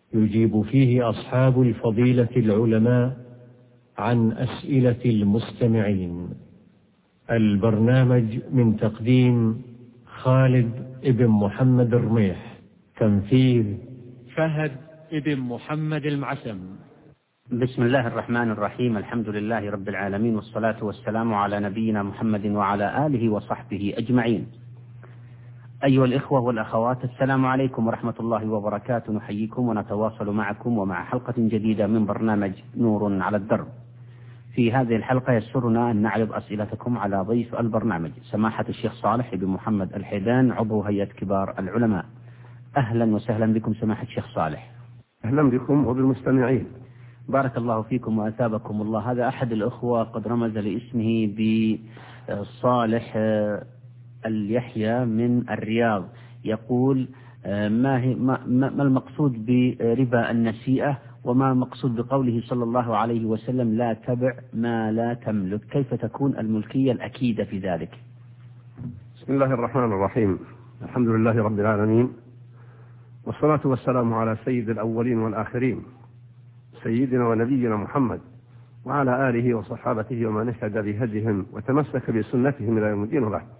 يجيب فيه أصحاب الفضيلة العلماء عن أسئلة المستمعين. البرنامج من تقديم خالد ابن محمد الرميح، تنفيذ فهد ابن محمد المعسم. بسم الله الرحمن الرحيم. الحمد لله رب العالمين، والصلاة والسلام على نبينا محمد وعلى آله وصحبه أجمعين. أيها الإخوة والأخوات، السلام عليكم ورحمة الله وبركاته. نحييكم ونتواصل معكم ومع حلقة جديدة من برنامج نور على الدرب. في هذه الحلقة يسرنا أن نعرض أسئلتكم على ضيف البرنامج سماحة الشيخ صالح بن محمد الحيدان، عضو هيئة كبار العلماء. أهلا وسهلا بكم سماحة الشيخ صالح. أهلا بكم وبالمستمعين. بارك الله فيكم وأثابكم الله. هذا أحد الأخوة قد رمز لاسمه بصالح اليحيى من الرياض، يقول ما المقصود بربا النسيئة، وما المقصود بقوله صلى الله عليه وسلم لا تبع ما لا تملك؟ كيف تكون الملكية الأكيدة في ذلك؟ بسم الله الرحمن الرحيم. الحمد لله رب العالمين، والصلاة والسلام على سيد الأولين والآخرين سيدنا ونبينا محمد وعلى آله وصحابته ومن اهتدى بهديهم وتمسك بسنتهم إلى يوم الدين. وبعد،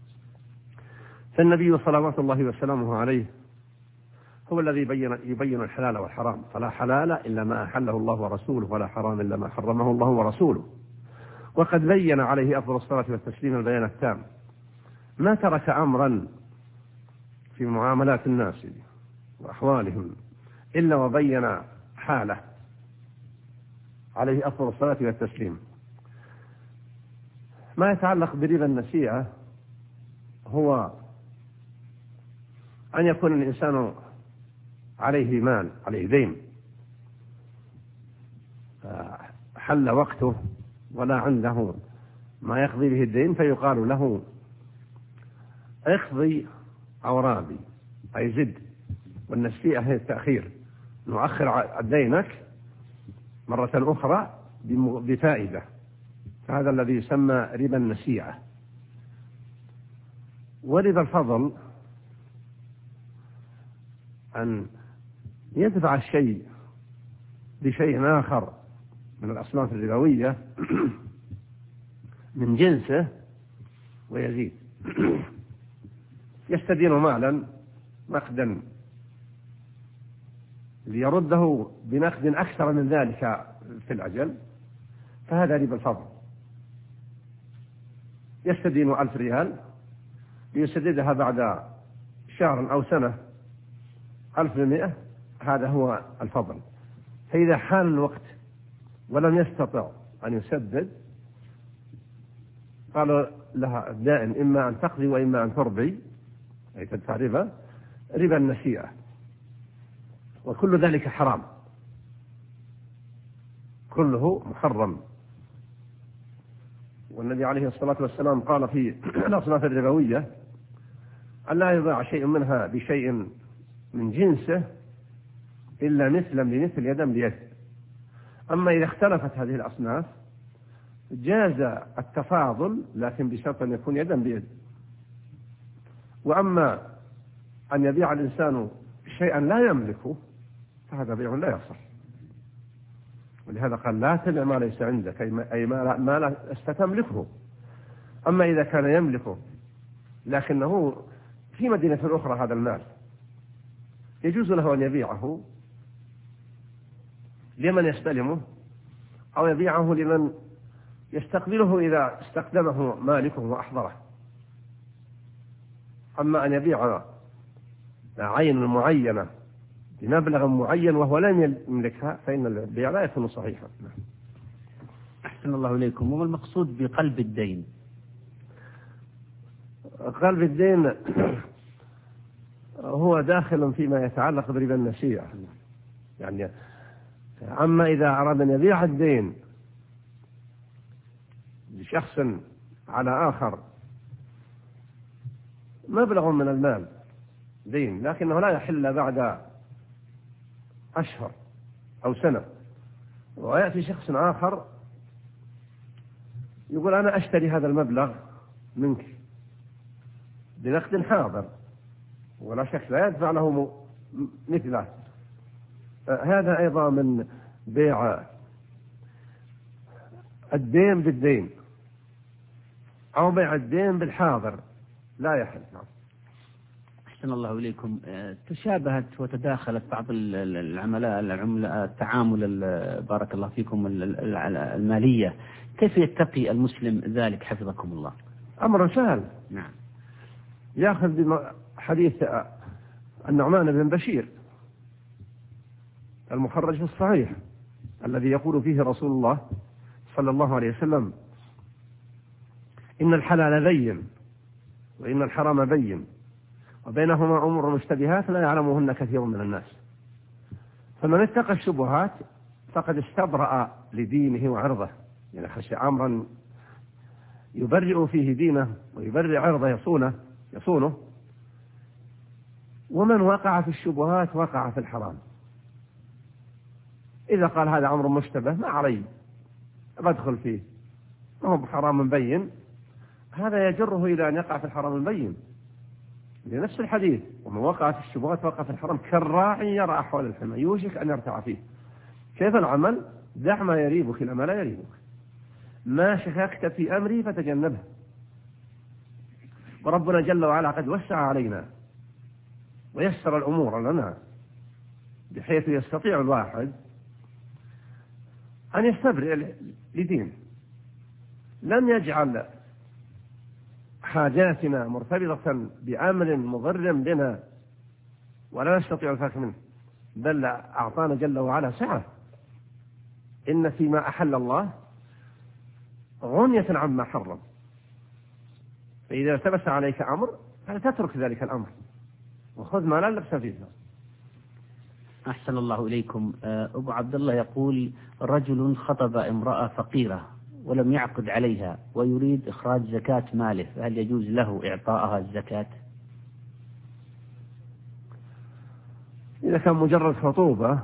فالنبي صلوات الله وسلامه عليه هو الذي يبين الحلال والحرام، فلا حلال إلا ما أحله الله ورسوله، ولا حرام إلا ما حرمه الله ورسوله. وقد بين عليه أفضل الصلاة والتسليم البيان التام، ما ترك أمرا في معاملات الناس وأحوالهم إلا وبين حاله عليه أفضل الصلاة والتسليم. ما يتعلق بربا النسيئة هو أن يكون الإنسان عليه مال، عليه دين، حل وقته ولا عنده ما يقضي به الدين، فيقال له اقضي أورابي، أي زد. والنسيئة هي التأخير، نؤخر دينك مرة أخرى بفائدة، فهذا الذي يسمى ربا النسيئة. وربا الفضل أن يدفع الشيء بشيء آخر من الأصناف الربوية من جنسه ويزيد. يستدين مالا نقدا ليرده بنقد أكثر من ذلك في الأجل، فهذا ربا الفضل. يستدين 1000 ريال ليسددها بعد شهر أو سنة 1100، هذا هو الفضل. فإذا حان الوقت ولم يستطع أن يسدد، قالوا لها الدائن إما أن تقضي وإما أن تربي، أي تدفع ربا النسيئة. وكل ذلك حرام، كله محرم. والنبي عليه الصلاة والسلام قال في الأصناف الربوية أن لا يباع شيء منها بشيء من جنسه إلا مثلا بمثل يدا بيد. أما إذا اختلفت هذه الأصناف جاز التفاضل، لكن بشرط أن يكون يدا بيد. وأما أن يبيع الإنسان شيئا لا يملكه فهذا بيع لا يصح. ولهذا قال لا تبع ما ليس عندك، أي ما لا استتملكه. أما إذا كان يملكه لكنه في مدينة أخرى هذا المال، يجوز له أن يبيعه لمن يستلمه أو يبيعه لمن يستقبله إذا استقدمه مالكه وأحضره. أما أن يبيع عين معينة بمبلغ معين وهو لم يملكها فإن البيع لا يكون صحيحا. أحسن الله إليكم. وما المقصود بقلب الدين؟ قلب الدين هو داخل فيما يتعلق بربا النسيئة. يعني أما إذا أراد أن يبيع الدين لشخص على آخر مبلغ من المال دين، لكنه لا يحل بعد أشهر أو سنة، ويأتي شخص آخر يقول أنا أشتري هذا المبلغ منك بنقد حاضر، ولا شك لا يدفع له مثله، هذا أيضا من بيع الدين بالدين أو بيع الدين بالحاضر لا يحل. أحسن الله إليكم. تشابهت وتداخلت بعض العملة التعامل بارك الله فيكم المالية، كيف يتقي المسلم ذلك حفظكم الله؟ أمر سهل. نعم. يأخذ حديث النعمان بن بشير المخرج في الصحيح الذي يقول فيه رسول الله صلى الله عليه وسلم: إن الحلال بين وإن الحرام بين وبينهما أمور مشتبهات لا يعلمهن كثير من الناس، فمن اتقى الشبهات فقد استبرأ لدينه وعرضه، يعني خشي أمرا يبرئ فيه دينه ويبرئ عرضه يصونه. ومن وقع في الشبهات وقع في الحرام. إذا قال هذا أمر مشتبه ما علي بدخل فيه ما هو حرام بين، هذا يجره إلى أن يقع في الحرام البين، لنفس الحديث: ومن وقع في الشبهات وقع في الحرام كالراعي يرى أحوال الحمى يوشك أن يرتع فيه. كيف العمل؟ دع ما يريبك إلى ما لا يريبك، ما شككت في أمري فتجنبه. وربنا جل وعلا قد وسع علينا ويسر الأمور لنا بحيث يستطيع الواحد أن يستبرئ لدينه، لم يجعل حاجاتنا مرتبطة بأمر مضر بنا ولا نستطيع الفك منه، بل أعطانا جل وعلا سعة. إن فيما أحل الله غنية عما حرم، فإذا التبس عليك أمر فلا تترك ذلك الأمر وخذ ما لا لبس فيه. أحسن الله إليكم. أبو عبد الله يقول: رجل خطب امرأة فقيرة ولم يعقد عليها ويريد إخراج زكاة ماله، فهل يجوز له إعطاءها الزكاة؟ إذا كان مجرد خطوبة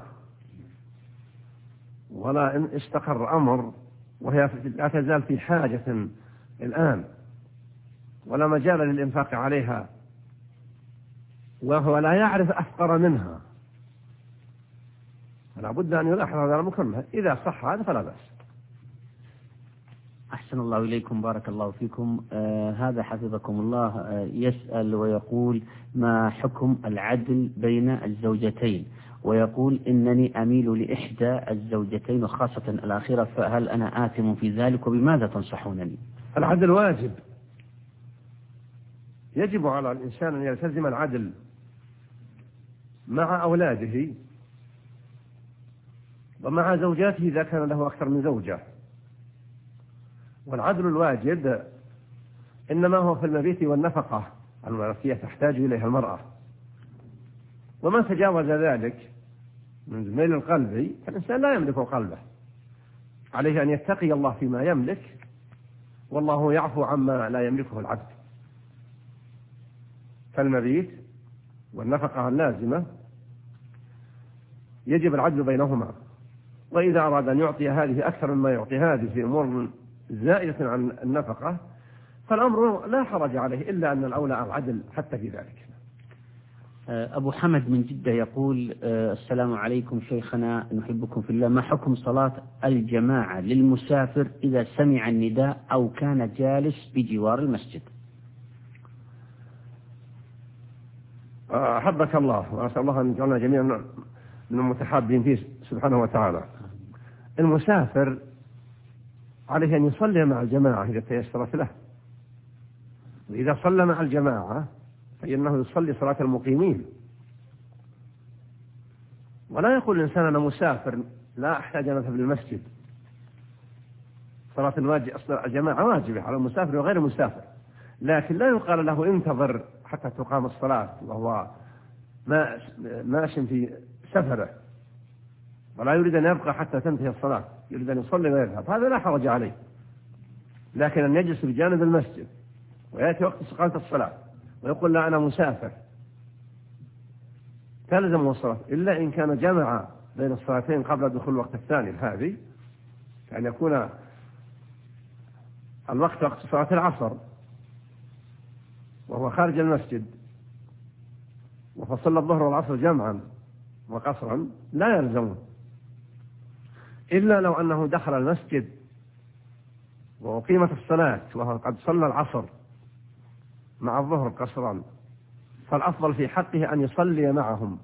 ولا إن استقر أمر وهي لا تزال في حاجة الآن ولا مجال للإنفاق عليها وهو لا يعرف أفقر منها، فلا بد أن يلاحظ هذا المكمل. إذا صح هذا فلا بأس. أحسن الله إليكم بارك الله فيكم. هذا حفظكم الله يسأل ويقول: ما حكم العدل بين الزوجتين؟ ويقول: إنني أميل لإحدى الزوجتين وخاصة الآخرة، فهل أنا آثم في ذلك وبماذا تنصحونني؟ العدل واجب، يجب على الإنسان أن يلتزم العدل مع أولاده ومع زوجاته إذا كان له أكثر من زوجة. والعدل الواجب إنما هو في المبيت والنفقة التي تحتاج إليها المرأة، وما تجاوز ذلك من ميل القلب فالإنسان لا يملك قلبه، عليه أن يتقي الله فيما يملك، والله يعفو عما لا يملكه العبد. فالمبيت والنفقة اللازمة يجب العدل بينهما، وإذا أراد أن يعطي هذه أكثر مما يعطي هذه في أمور زائدة عن النفقة فالأمر لا حرج عليه، إلا أن الأولى العدل حتى في ذلك. أبو حمد من جدة يقول: السلام عليكم شيخنا نحبكم في الله، ما حكم صلاة الجماعة للمسافر إذا سمع النداء أو كان جالس بجوار المسجد؟ أحبك الله وأسأل الله أن يجعلنا جميعا من المتحابين فيه سبحانه وتعالى. المسافر عليه أن يصلي مع الجماعة إذا تيسرت له، وإذا صلى مع الجماعة فإنه يصلي صلاة المقيمين. ولا يقول الإنسان أنا مسافر لا أحتاج أن أذهب للمسجد. صلاة الجماعة واجبة على المسافر وغير المسافر، لكن لا يقال له انتظر حتى تقام الصلاة وهو ماش في سفره ولا يريد أن يبقى حتى تنتهي الصلاة، يريد أن يصلي ويذهب، هذا لا حرج عليه. لكن أن يجلس بجانب المسجد ويأتي وقت إقامة الصلاة ويقول لا أنا مسافر تلزم الصلاة، إلا إن كان جمع بين الصلاتين قبل دخول الوقت الثاني هذه، كأن يكون الوقت وقت صلاة العصر وهو خارج المسجد وفصل الظهر والعصر جمعا وقصرا لا يلزمون، إلا لو أنه دخل المسجد وأقيمت الصلاة وهو قد صلى العصر مع الظهر قصرا، فالأفضل في حقه أن يصلي معهم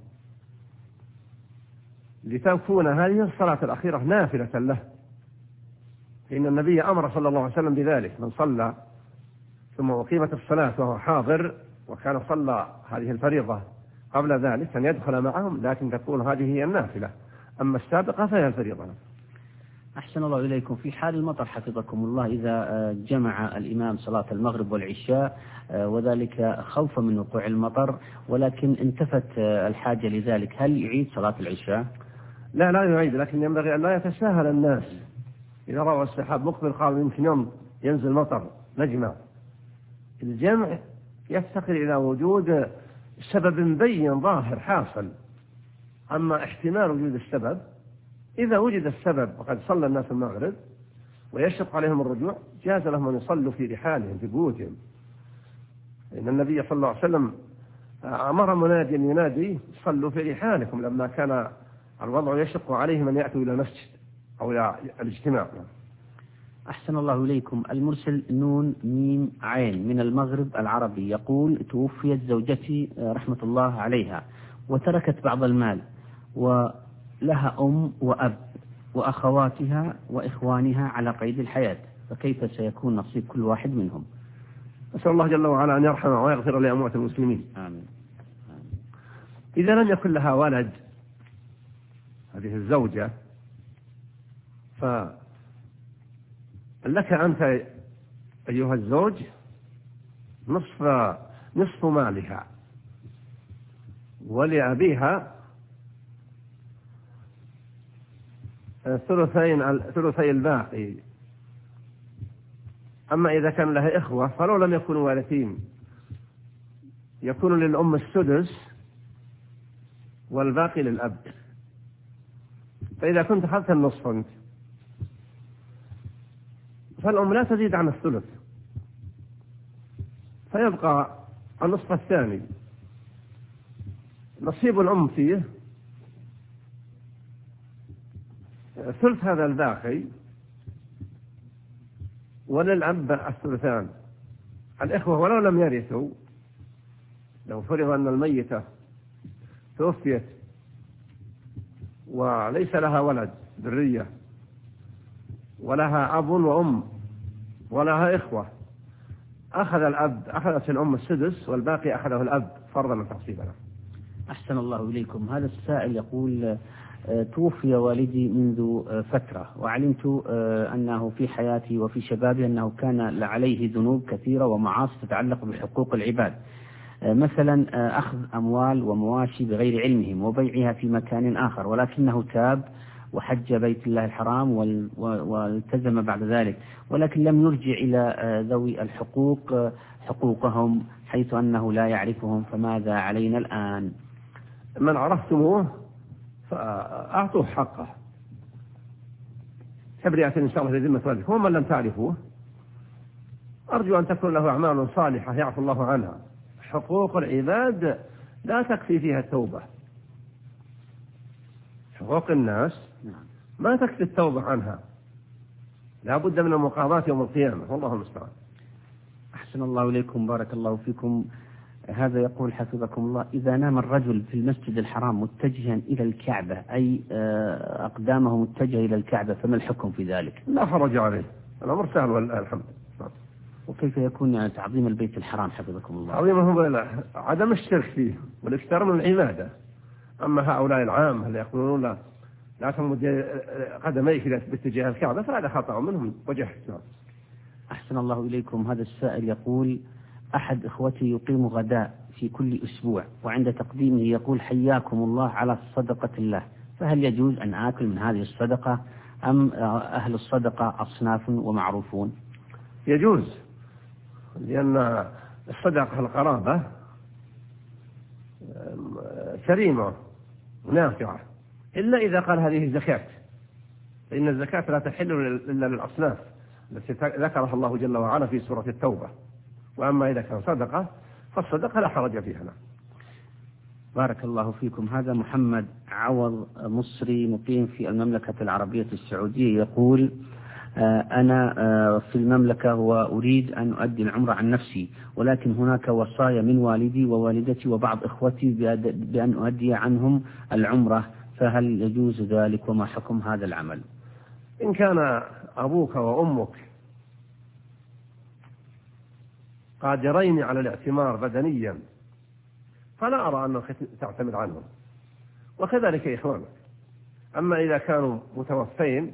لتكون هذه الصلاة الأخيرة نافلة له، فإن النبي أمر صلى الله عليه وسلم بذلك: من صلى ثم أقيمت الصلاة وهو حاضر وكان صلى هذه الفريضة قبل ذلك أن يدخل معهم، لكن تكون هذه هي النافلة، أما السابقة فهي الفريضة. أحسن الله إليكم. في حال المطر حفظكم الله، إذا جمع الإمام صلاة المغرب والعشاء وذلك خوفا من وقوع المطر، ولكن انتفت الحاجة لذلك، هل يعيد صلاة العشاء؟ لا يعيد، لكن ينبغي أن لا يتساهل الناس. إذا رأوا السحاب مقبل قالوا يمكن يوم ينزل مطر نجمع. الجمع يفتقر إلى وجود سبب مبين ظاهر حاصل، أما احتمال وجود السبب إذا وجد السبب وقد صلى الناس المغرب ويشق عليهم الرجوع جاز لهم أن يصلوا في رحالهم في بيوتهم، إن النبي صلى الله عليه وسلم أمر مناديا ينادي: صلوا في رحالكم، لما كان الوضع يشق عليهم أن يأتوا إلى المسجد أو إلى الاجتماع. أحسن الله إليكم. المرسل نون ميم عين من المغرب العربي يقول: توفيت زوجتي رحمة الله عليها وتركت بعض المال، ولها أم وأب وأخواتها وإخوانها على قيد الحياة، فكيف سيكون نصيب كل واحد منهم؟ أسأل الله جل وعلا أن يرحم ويغفر لأموات المسلمين. آمين. إذا لم يكن لها ولد هذه الزوجة، فلك أنت أيها الزوج نصف مالها، ولأبيها ثلثي الباقي. أما إذا كان لها إخوة فلو لم يكونوا وارثين يكون للأم السدس والباقي للأب. فإذا كنت أخذت النصف أنت فالأم لا تزيد عن الثلث، فيبقى النصف الثاني. نصيب الأم فيه ثلث هذا الباقي، وللأب الثلثان. الإخوة ولو لم يرثوا، لو فرض أن الميتة توفيت وليس لها ولد ذرية ولها أب وأم ولها إخوة، أخذت الأم السدس والباقي أخذه الأب فرضا من تحصيلنا. أحسن الله إليكم. هذا السائل يقول: توفي والدي منذ فترة، وعلمت أنه في حياتي وفي شبابي أنه كان عليه ذنوب كثيرة ومعاصي تتعلق بحقوق العباد، مثلا أخذ أموال ومواشي بغير علمهم وبيعها في مكان آخر، ولكنه تاب وحج بيت الله الحرام والتزم بعد ذلك، ولكن لم يرجع إلى ذوي الحقوق حقوقهم حيث أنه لا يعرفهم، فماذا علينا الآن؟ من عرفتموه فأعطوه حقه، تبرئة إن شاء الله لذمة والدك. ومن لم تعرفوه أرجو أن تكون له أعمال صالحة يعفو الله عنها. حقوق العباد لا تكفي فيها التوبة، حقوق الناس ما تكفي التوبة عنها، لا بد من المقاضاة يوم القيامة، والله المستعان. أحسن الله إليكم، بارك الله فيكم. هذا يقول حفظكم الله: إذا نام الرجل في المسجد الحرام متجها إلى الكعبة، أي أقدامه متجهة إلى الكعبة، فما الحكم في ذلك؟ لا حرج عليه، الأمر سهل والله الحمد. وكيف يكون تعظيم البيت الحرام حفظكم الله؟ تعظيمه عدم الشرك فيه والاكثار من العبادة. أما هؤلاء العام اللي يقولون لا تمد قدميك باتجاه الكعبة فهذا خطأ منهم وجهل. أحسن الله إليكم. هذا السائل يقول: أحد إخوتي يقيم غداء في كل أسبوع، وعند تقديمه يقول: حياكم الله على صدقة الله، فهل يجوز أن آكل من هذه الصدقة، أم أهل الصدقة أصناف ومعروفون؟ يجوز، لأن الصدقة القرابة كريمة ونافعة، إلا إذا قال هذه زكاة، فإن الزكاة لا تحل إلا للأصناف التي ذكرها الله جل وعلا في سورة التوبة. وأما إذا كان صدقة فالصدقة لا حرج فيها. بارك الله فيكم. هذا محمد عوض مصري مقيم في المملكة العربية السعودية، يقول أنا في المملكة وأريد أن أؤدي العمرة عن نفسي، ولكن هناك وصايا من والدي ووالدتي وبعض إخوتي بأن أؤدي عنهم العمرة، فهل يجوز ذلك وما حكم هذا العمل؟ إن كان أبوك وأمك قادرين على الاعتمار بدنيا فلا أرى أنك تعتمد عنهم، وكذلك إخوانك. أما إذا كانوا متوفين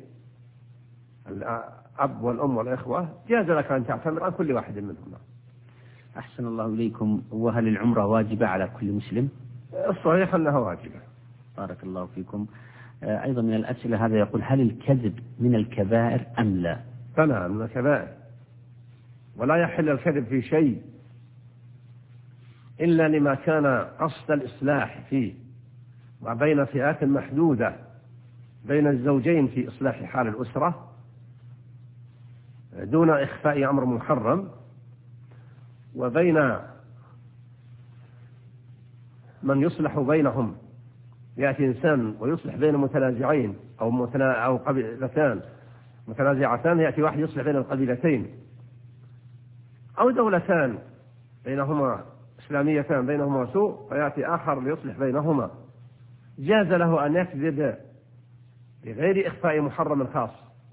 الأب والأم والإخوة جاز لك أن تعتمر عن كل واحد منهم. أحسن الله إليكم. وهل العمرة واجبة على كل مسلم؟ الصحيح أنها واجبة. بارك الله فيكم. أيضا من الأسئلة هذا يقول هل الكذب من الكبائر أم لا؟ فلا، من الكبائر، ولا يحل الكذب في شيء إلا لما كان قصد الإصلاح فيه، وبين فئات محدودة بين الزوجين في إصلاح حال الأسرة دون إخفاء أمر محرم، وبين من يصلح بينهم، يأتي إنسان ويصلح بين متنازعين أو قبيلتان متنازعتان، يأتي واحد يصلح بين القبيلتين، أو دولتان بينهما إسلاميتان بينهما سوء فيأتي آخر ليصلح بينهما، جاز له أن يكذب بغير إخفاء محرم خاص.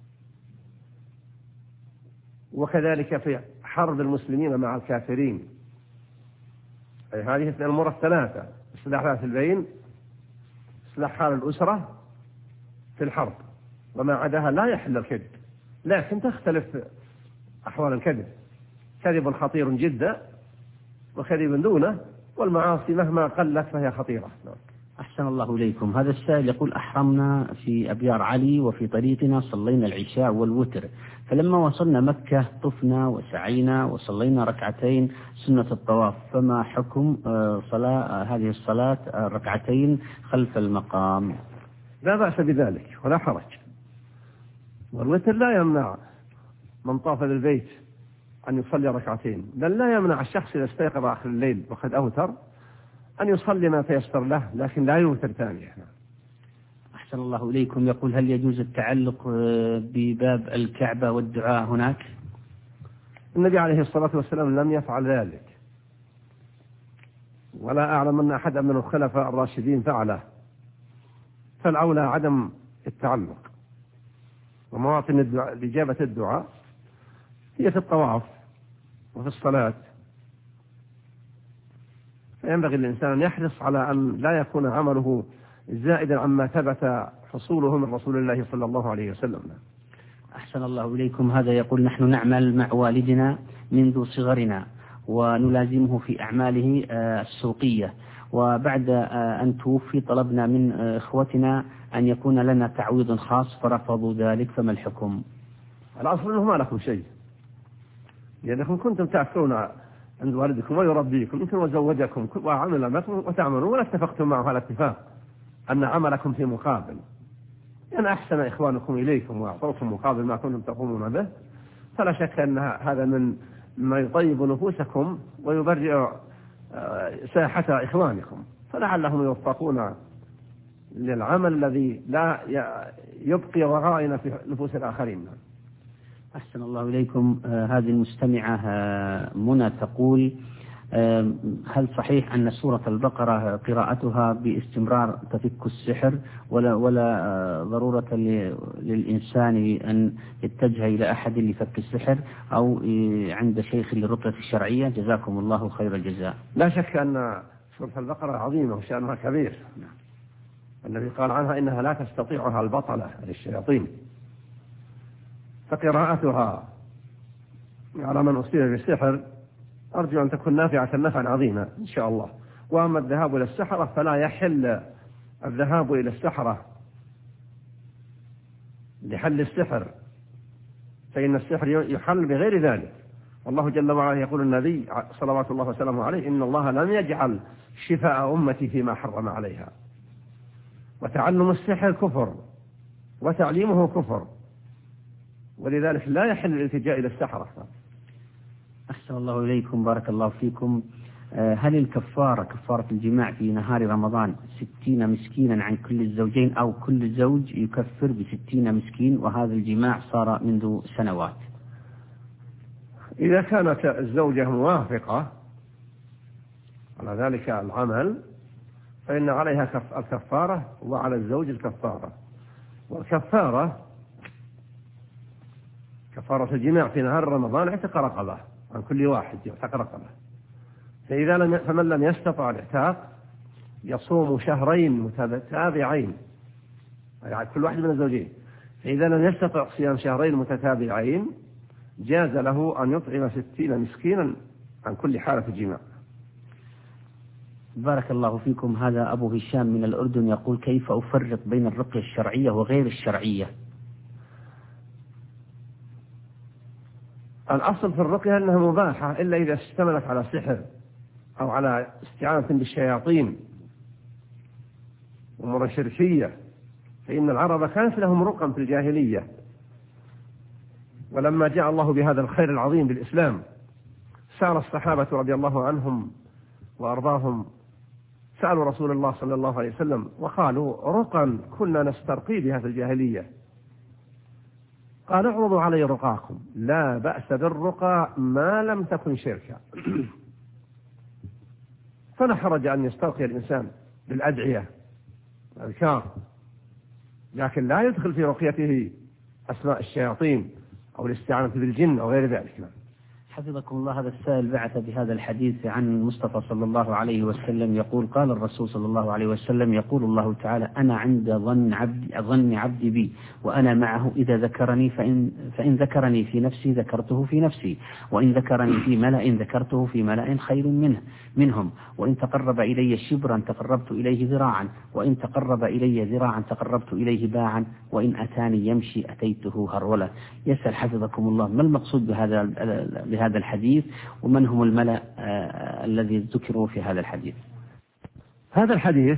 وكذلك في حرب المسلمين مع الكافرين، أي هذه الأمور الثلاثة: إصلاح ذات البين، إصلاح حال الأسرة في الحرب، وما عداها لا يحل الكذب، لكن تختلف أحوال الكذب، كذب خطير جدا وكذب دونه، والمعاصي مهما قلت فهي خطيرة. أحسن الله إليكم. هذا السائل يقول أحرمنا في أبيار علي وفي طريقنا صلينا العشاء والوتر، فلما وصلنا مكة طفنا وسعينا وصلينا ركعتين سنة الطواف، فما حكم هذه الصلاة ركعتين خلف المقام؟ لا بأس بذلك ولا حرج، والوتر لا يمنع من طاف بالبيت أن يصلي ركعتين، بل لا يمنع الشخص إذا استيقظ آخر الليل وقد أوتر أن يصلي ما تيسر له، لكن لا يوتر ثانية. أحسن الله إليكم. يقول هل يجوز التعلق بباب الكعبة والدعاء هناك؟ النبي عليه الصلاة والسلام لم يفعل ذلك، ولا أعلم أن أحد من الخلفاء الراشدين فعله، فالأولى عدم التعلق. ومواطن إجابة الدعاء هي في الطواف وفي الصلاة، فينبغي الإنسان أن يحرص على أن لا يكون عمله زائدا عما ثبت حصوله من رسول الله صلى الله عليه وسلم. أحسن الله إليكم. هذا يقول نحن نعمل مع والدنا منذ صغرنا ونلازمه في أعماله السوقية، وبعد أن توفي طلبنا من إخوتنا أن يكون لنا تعويض خاص فرفضوا ذلك، فما الحكم؟ الأصل أنه ما لكم شيء، لأنكم كنتم تأكلون عند والدكم ويربيكم، يمكن وزوجكم وعمل معكم وتعملون، ولا اتفقتم معه على اتفاق أن عملكم في مقابل، يعني أحسن إخوانكم إليكم وأعطوكم مقابل ما كنتم تقومون به، فلا شك أن هذا من ما يطيب نفوسكم ويبرئ ساحة إخوانكم، فلعلهم يوفقون للعمل الذي لا يبقي وغائن في نفوس الآخرين. أحسن الله إليكم. هذه المستمعة منى تقول هل صحيح أن سورة البقرة قراءتها باستمرار تفك السحر، ولا ضرورة للإنسان أن يتجه إلى أحد لفك السحر أو عند شيخ للرقية الشرعية؟ جزاكم الله خير الجزاء. لا شك أن سورة البقرة عظيمة وشأنها كبير، النبي قال عنها إنها لا تستطيعها البطلة للشياطين، فقراءتها على من أصيب بالسحر أرجو أن تكون نافعة نفعا عظيما إن شاء الله. وأما الذهاب إلى السحرة فلا يحل الذهاب إلى السحرة لحل السحر، فإن السحر يحل بغير ذلك، والله جل وعلا يقول النبي صلوات الله وسلامه عليه إن الله لم يجعل شفاء أمتي فيما حرم عليها، وتعلم السحر كفر وتعليمه كفر، ولذلك لا يحل الالتجاء إلى السحرة. أحسن الله إليكم. بارك الله فيكم. هل الكفارة كفارة الجماع في نهار رمضان 60 مسكينا عن كل الزوجين، أو كل زوج يكفر ب60 مسكين وهذا الجماع صار منذ سنوات؟ إذا كانت الزوجة موافقة على ذلك العمل فإن عليها الكفارة وعلى الزوج الكفارة. والكفارة كفارة الجماع في نهار رمضان اعتق رقبة عن كل واحد، يعتق رقبة. فمن لم يستطع الاعتاق يصوم شهرين متتابعين، يعني كل واحد من الزوجين. فإذا لم يستطع صيام شهرين متتابعين جاز له أن يطعم 60 مسكينا عن كل حالة الجماع. بارك الله فيكم. هذا أبو هشام من الأردن يقول: كيف أفرق بين الرقية الشرعية وغير الشرعية؟ الأصل في الرقية أنها مباحة إلا إذا اشتملت على سحر أو على استعانة بالشياطين أمور شركية، فإن العرب كانت لهم رقم في الجاهلية، ولما جاء الله بهذا الخير العظيم بالإسلام سأل الصحابة رضي الله عنهم وأرضاهم، سألوا رسول الله صلى الله عليه وسلم وقالوا: رقا كنا نسترقي بها في الجاهلية. قال: اعرضوا علي رقاكم، لا بأس بالرقى ما لم تكن شركا. فلا حرج أن يسترقي الإنسان بالأدعية الأذكار، لكن لا يدخل في رقيته أسماء الشياطين أو الاستعانة بالجن أو غير ذلك. حفظكم الله. هذا السائل بعث بهذا الحديث عن المصطفى صلى الله عليه وسلم يقول: قال الرسول صلى الله عليه وسلم: يقول الله تعالى: أنا عند ظن عبدي بي وأنا معه إذا ذكرني، فإن ذكرني في نفسي ذكرته في نفسي، وإن ذكرني في ملأ ذكرته في ملأ خير منهم، وإن تقرب إلي شبرا تقربت إليه ذراعا، وإن تقرب إلي ذراعا تقربت إليه باعا، وإن أتاني يمشي أتيته هرولا. يسأل حفظكم الله: ما المقصود بهذا الحديث، ومن هم الملأ الذي ذكروا في هذا الحديث؟ هذا الحديث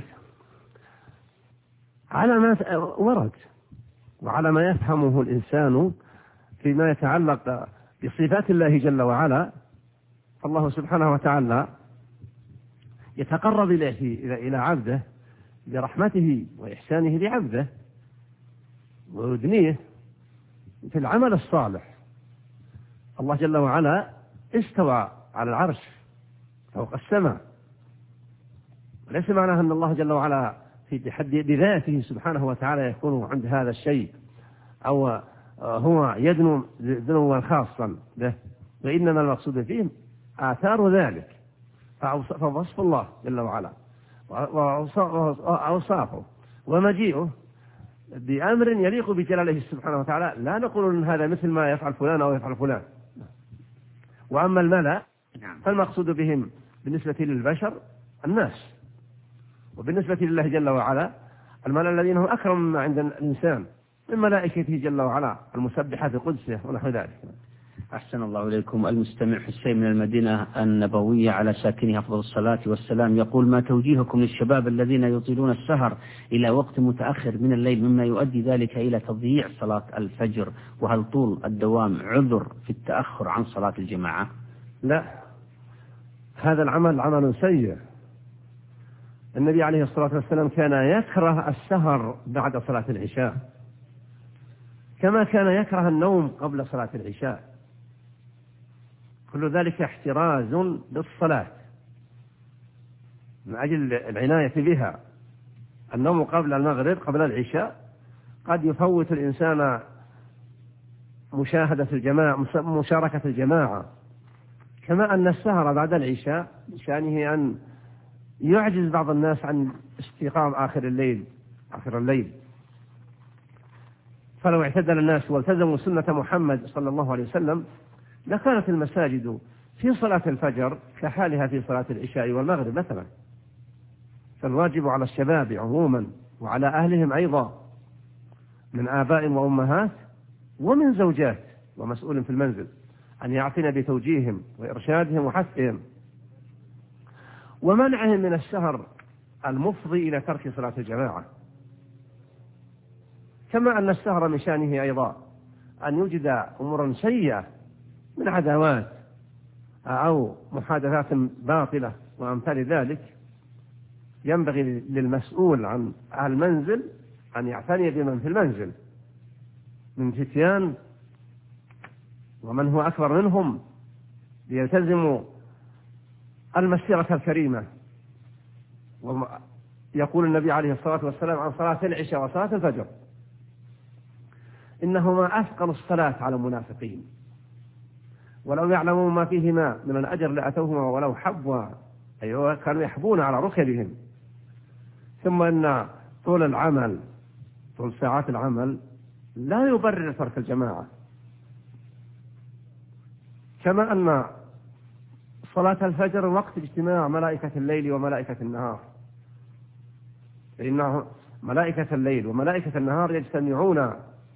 على ما ورد وعلى ما يفهمه الإنسان فيما يتعلق بصفات الله جل وعلا. الله سبحانه وتعالى يتقرب إلى عبده برحمته وإحسانه لعبده ويدنيه في العمل الصالح. الله جل وعلا استوى على العرش فوق السماء، ليس معناه أن الله جل وعلا في تحدي بذاته سبحانه وتعالى يكون عند هذا الشيء أو هو يدنو دنوا خاصا به، وإنما المقصود فيه آثار ذلك، فوصف الله جل وعلا وأوصافه ومجيئه بأمر يليق بجلاله سبحانه وتعالى. لا نقول أن هذا مثل ما يفعل فلان أو يفعل فلان. وأما الملأ فالمقصود بهم بالنسبة للبشر الناس، وبالنسبة لله جل وعلا الملأ الذين هم أكرم ما عند الإنسان من ملائكته جل وعلا المسبحة في قدسه ونحو ذلك. أحسن الله إليكم. المستمع حسين من المدينة النبوية على ساكنها أفضل الصلاة والسلام يقول: ما توجيهكم للشباب الذين يطيلون السهر إلى وقت متأخر من الليل مما يؤدي ذلك إلى تضييع صلاة الفجر، وهل طول الدوام عذر في التأخر عن صلاة الجماعة؟ لا، هذا العمل عمل سيء. النبي عليه الصلاة والسلام كان يكره السهر بعد صلاة العشاء كما كان يكره النوم قبل صلاة العشاء. كل ذلك احتراز بالصلاة من أجل العناية بها. النوم قبل المغرب قبل العشاء قد يفوت الإنسان مشاركة الجماعة، كما أن السهر بعد العشاء بشأنه أن يعجز بعض الناس عن استيقاظ آخر الليل. فلو اعتدل الناس والتزموا سنة محمد صلى الله عليه وسلم لكانت المساجد في صلاة الفجر كحالها في صلاة العشاء والمغرب مثلا. فالواجب على الشباب عموما وعلى أهلهم أيضا من آباء وأمهات ومن زوجات ومسؤول في المنزل أن يعتنى بتوجيههم وإرشادهم وحثهم ومنعهم من السهر المفضي إلى ترك صلاة الجماعة. كما أن السهر من شأنه أيضا أن يوجد أمورا سيئة من عداوات أو محادثات باطلة وأمثال ذلك، ينبغي للمسؤول عن المنزل أن يعتني بمن في المنزل من فتيان ومن هو أكبر منهم، ليلتزموا المسيرة الكريمة. ويقول النبي عليه الصلاة والسلام عن صلاة العشاء وصلاة الفجر: إنهما أثقل الصلاة على المنافقين، ولو يعلمون ما فيهما من الأجر لأتوهما ولو حبوا، أيوة كانوا يحبون على ركبهم. ثم إن طول العمل، طول ساعات العمل لا يبرر ترك الجماعة، كما أن صلاة الفجر وقت اجتماع ملائكة الليل وملائكة النهار، فإن ملائكة الليل وملائكة النهار يجتمعون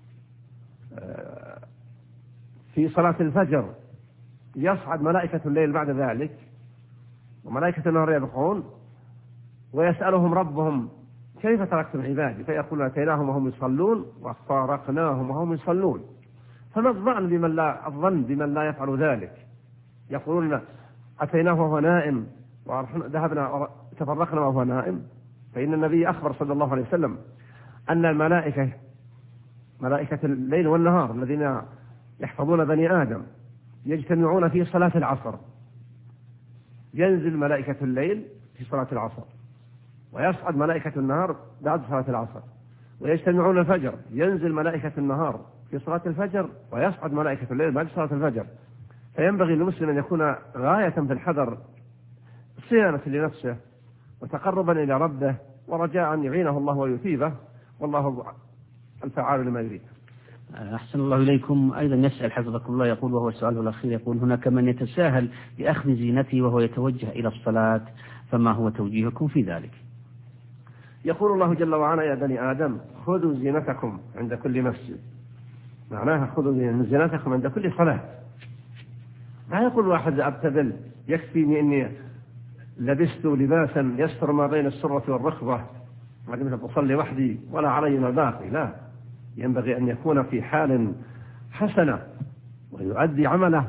في صلاة الفجر، يصعد ملائكة الليل بعد ذلك وملائكة النهار يبقون، ويسألهم ربهم: كيف تركتم عبادي؟ فيقولون: أتيناهم وهم يصلون وفارقناهم وهم يصلون. فما الظن بمن لا يفعل ذلك؟ يقولون: أتيناه وهو نائم وذهبنا تفرقنا وهو نائم. فإن النبي أخبر صلى الله عليه وسلم أن الملائكة، ملائكة الليل والنهار الذين يحفظون بني آدم، يجتمعون في صلاة العصر، ينزل ملائكة الليل في صلاة العصر، ويصعد ملائكة النهار بعد صلاة العصر، ويجتمعون الفجر، ينزل ملائكة النهار في صلاة الفجر، ويصعد ملائكة الليل بعد صلاة الفجر. فينبغي للمسلم أن يكون غاية في الحذر، صيانة لنفسه وتقربا إلى ربه، ورجاء أن يعينه الله ويثيبه، والله الفعال لما يريد. أحسن الله إليكم. أيضا يسأل حفظكم الله، يقول وهو السؤال الأخير، يقول: هناك من يتساهل بأخذ زينته وهو يتوجه إلى الصلاة، فما هو توجيهكم في ذلك؟ يقول الله جل وعلا: يا بني آدم خذوا زينتكم عند كل مسجد. معناها خذوا زينتكم عند كل صلاة. لا يقول واحد: أبتذل، يكفيني إني لبست لباسا يستر ما بين السرة والركبة وعندما أصلي وحدي ولا علي ما باقي. لا، ينبغي أن يكون في حال حسنة ويؤدي عمله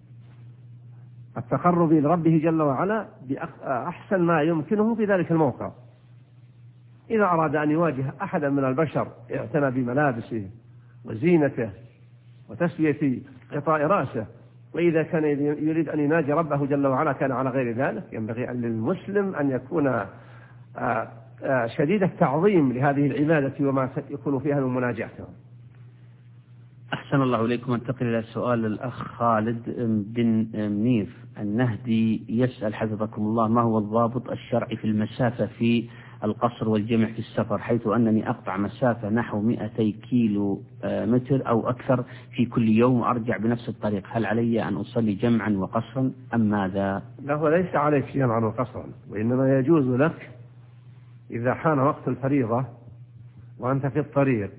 التقرب لربه جل وعلا بأحسن ما يمكنه في ذلك الموقع. إذا أراد أن يواجه أحدا من البشر اعتنى بملابسه وزينته وتسوية غطاء رأسه، وإذا كان يريد أن يناجي ربه جل وعلا كان على غير ذلك. ينبغي أن للمسلم أن يكون شديد التعظيم لهذه العبادة وما يكون فيها من مناجاة. أحسن الله إليكم. انتقل إلى سؤال الأخ خالد بن منيف النهدي، يسأل حفظكم الله: ما هو الضابط الشرعي في المسافة في القصر والجمع في السفر، حيث أنني أقطع مسافة نحو 200 كيلو متر أو أكثر في كل يوم وأرجع بنفس الطريق، هل علي أن أصلي جمعا وقصرا أم ماذا؟ لا، ليس عليك جمعا وقصرا، وإنما يجوز لك إذا حان وقت الفريضة وأنت في الطريق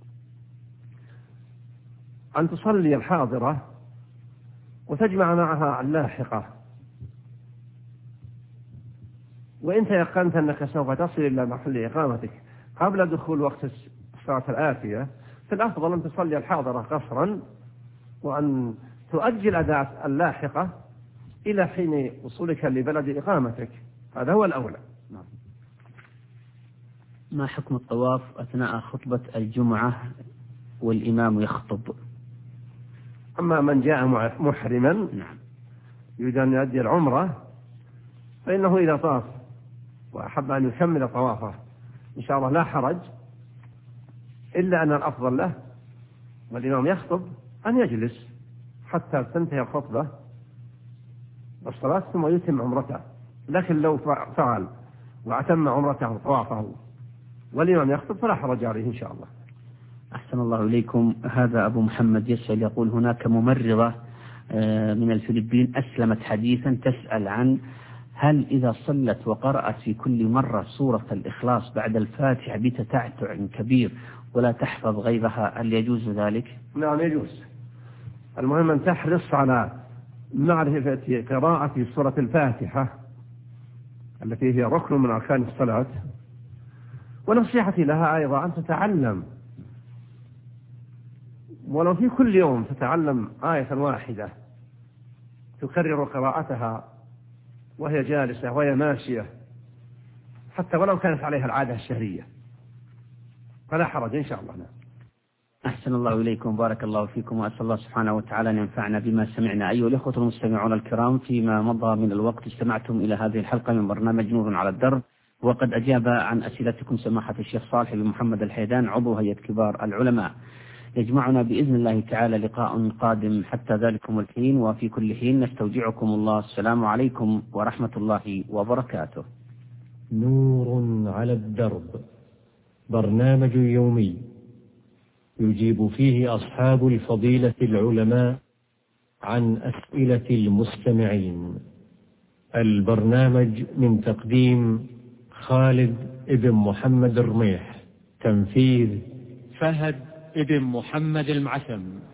أن تصلي الحاضرة وتجمع معها اللاحقة، وإن تيقنت أنك سوف تصل إلى محل إقامتك قبل دخول وقت الصلاة الآتية، فالأفضل أن تصلي الحاضرة قصرا وأن تؤجل أداء اللاحقة إلى حين وصولك لبلد إقامتك. هذا هو الأولى. ما حكم الطواف أثناء خطبة الجمعة والإمام يخطب؟ أما من جاء محرما يريد أن يؤدي العمرة فإنه إذا طاف وأحب أن يكمل طوافه إن شاء الله لا حرج، إلا أن الأفضل له والإمام يخطب أن يجلس حتى تنتهي الخطبة والصلاة ثم يتم عمرته. لكن لو فعل وأتم عمرته وطوافه والإمام يخطب فلا حرج عليه إن شاء الله. أحسن الله إليكم. هذا أبو محمد يسأل، يقول: هناك ممرضة من الفلبين أسلمت حديثا، تسأل عن هل إذا صلت وقرأت في كل مرة سورة الإخلاص بعد الفاتحة بتتعتع كبير ولا تحفظ غيرها هل يجوز ذلك؟ نعم يجوز. المهم أن تحرص على معرفة قراءة سورة الفاتحة التي هي ركن من أركان الصلاة، ونصيحتي لها أيضا أن تتعلم ولو في كل يوم تتعلم آية واحدة تكرر قراءتها وهي جالسة وهي ماشية، حتى ولو كانت عليها العادة الشهرية فلا حرج إن شاء الله. أحسن الله إليكم، بارك الله فيكم، وأسأل الله سبحانه وتعالى أن ينفعنا بما سمعنا. أيها الأخوة المستمعون الكرام، فيما مضى من الوقت استمعتم إلى هذه الحلقة من برنامج نور على الدرب، وقد أجاب عن أسئلتكم سماحة الشيخ صالح بن محمد الحيدان عضو هيئة كبار العلماء. يجمعنا بإذن الله تعالى لقاء قادم، حتى ذلكم الحين وفي كل حين نستودعكم الله. السلام عليكم ورحمة الله وبركاته. نور على الدرب، برنامج يومي يجيب فيه أصحاب الفضيلة العلماء عن أسئلة المستمعين. البرنامج من تقديم خالد ابن محمد الرميح، تنفيذ فهد ابن محمد المعسم.